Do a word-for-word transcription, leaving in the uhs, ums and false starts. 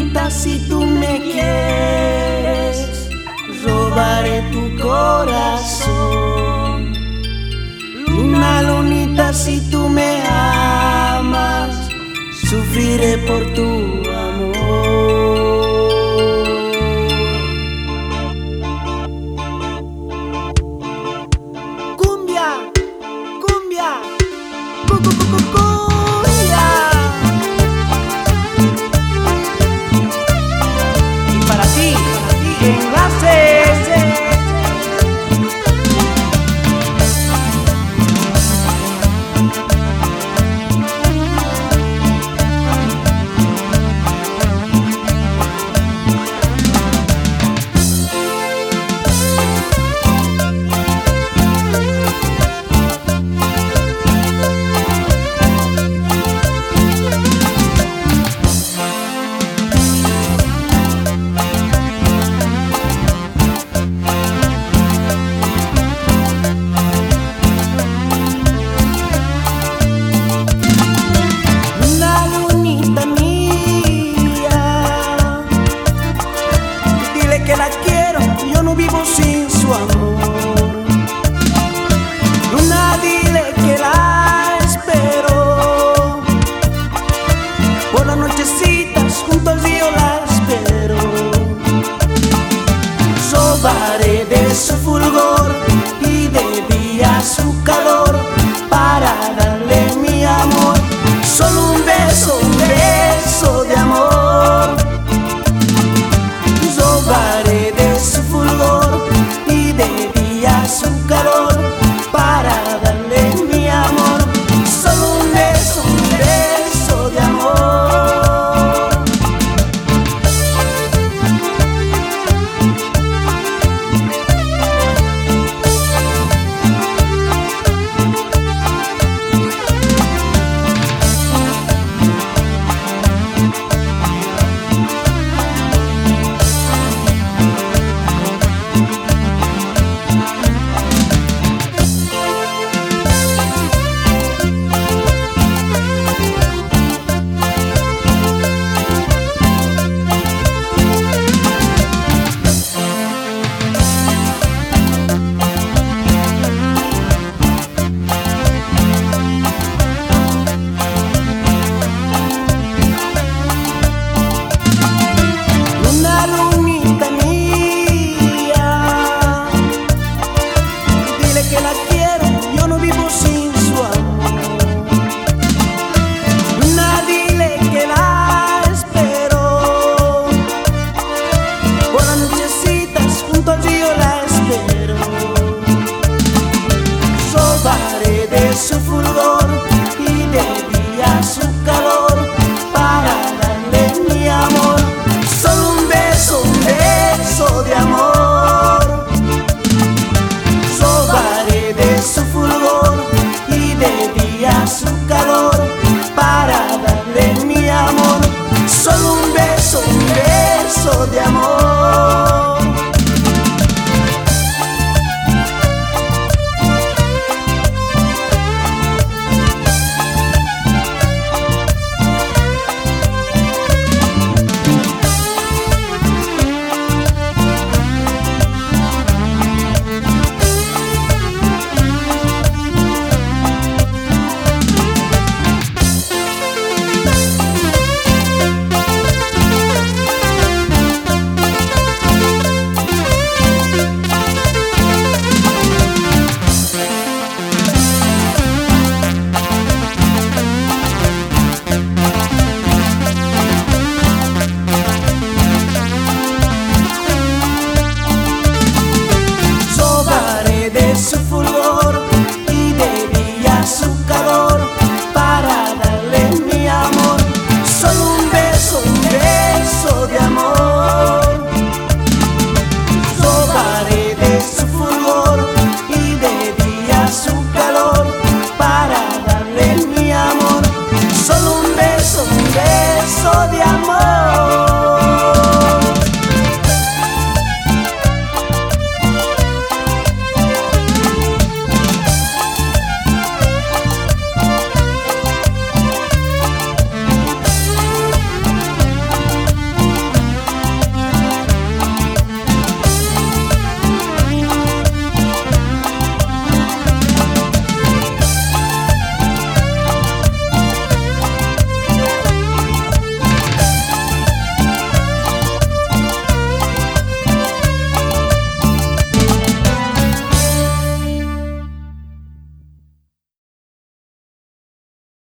lunita, si tú me quieres, robaré tu corazón. Luna, lunita, si tú me amas, sufriré por tu amor. Cumbia, cumbia, cu cu cu cu cumbia. Y para ti, enlaces. Que la quiero, yo no vivo sin su amor. Luna, dile que la espero. Por las nochecitas junto al río la espero. Robaré de su fulgor y de